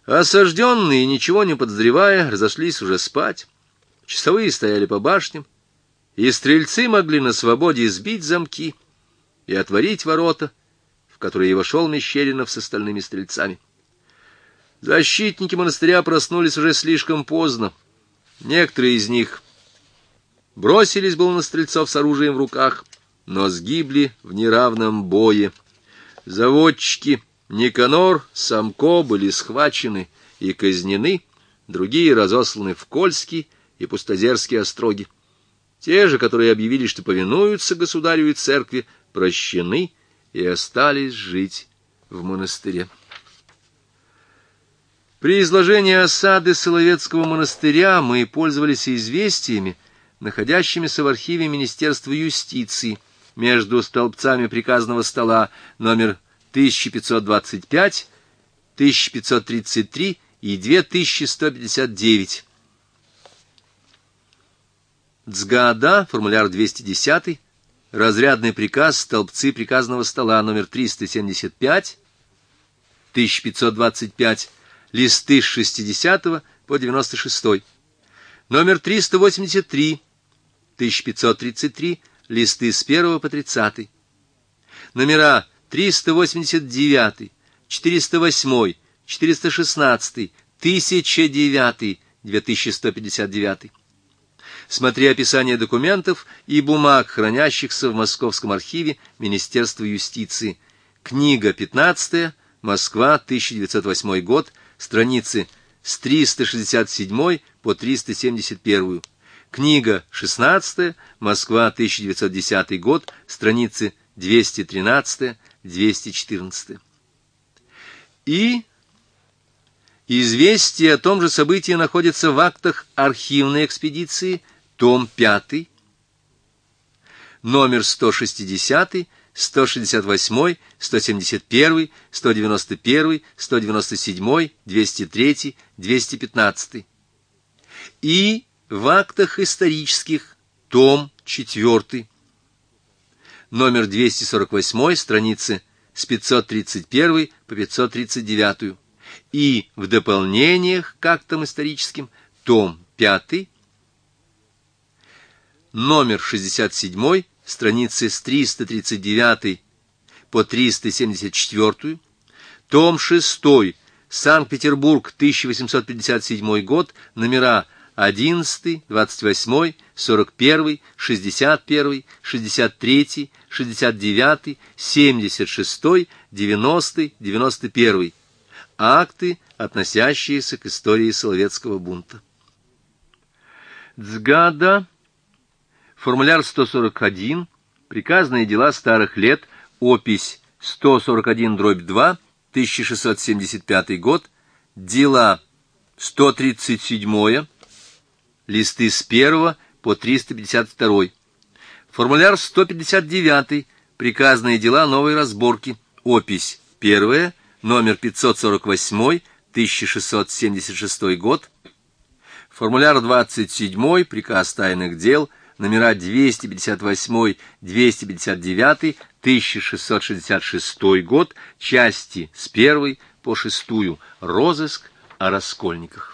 Осажденные, ничего не подозревая, разошлись уже спать. Часовые стояли по башням, и стрельцы могли на свободе сбить замки и отворить ворота, в которые вошел Мещеринов с остальными стрельцами. Защитники монастыря проснулись уже слишком поздно. Некоторые из них бросились было на стрельцов с оружием в руках, но сгибли в неравном бое. Заводчики Никанор, Самко были схвачены и казнены, другие разосланы в Кольские и Пустозерские остроги. Те же, которые объявили, что повинуются государю и церкви, прощены и остались жить в монастыре. При изложении осады Соловецкого монастыря мы пользовались известиями, находящимися в архиве Министерства юстиции между столбцами приказного стола номер 1525, 1533 и 2159. Цгаада, формуляр 210, разрядный приказ, столбцы приказного стола номер 375, 1525, листы с 60 по 96. Номер 383, 1533, листы с 1 по 30. Номера 389, 408, 416, 1009, 2159. Смотри описание документов и бумаг, хранящихся в Московском архиве Министерства юстиции. Книга 15, Москва, 1908 год, страницы с 367 по 371. Книга 16, Москва, 1910 год, страницы 213-214. И известие о том же событии находится в актах архивной экспедиции, том 5, номер 160, 168, 171, 191, 197, 203, 215. И в актах исторических, том 4, номер 248, страницы с 531 по 539. И в дополнениях к актам историческим, том 5, номер 67, страницы с 339 по 374, том 6, Санкт-Петербург, 1857 год, номера 11, 28, 41, 61, 63, 69, 76, 90, 91. Акты, относящиеся к истории Соловецкого бунта. Цгаада, формуляр 141, приказные дела старых лет, опись 141/2, 1675 год, дела 137, листы с 1 по 352. Формуляр 159, приказные дела новой разборки, опись 1, номер 548, 1676 год. Формуляр 27, приказ тайных дел, номера 258, 259, 1666 год, части с 1 по 6, розыск о раскольниках.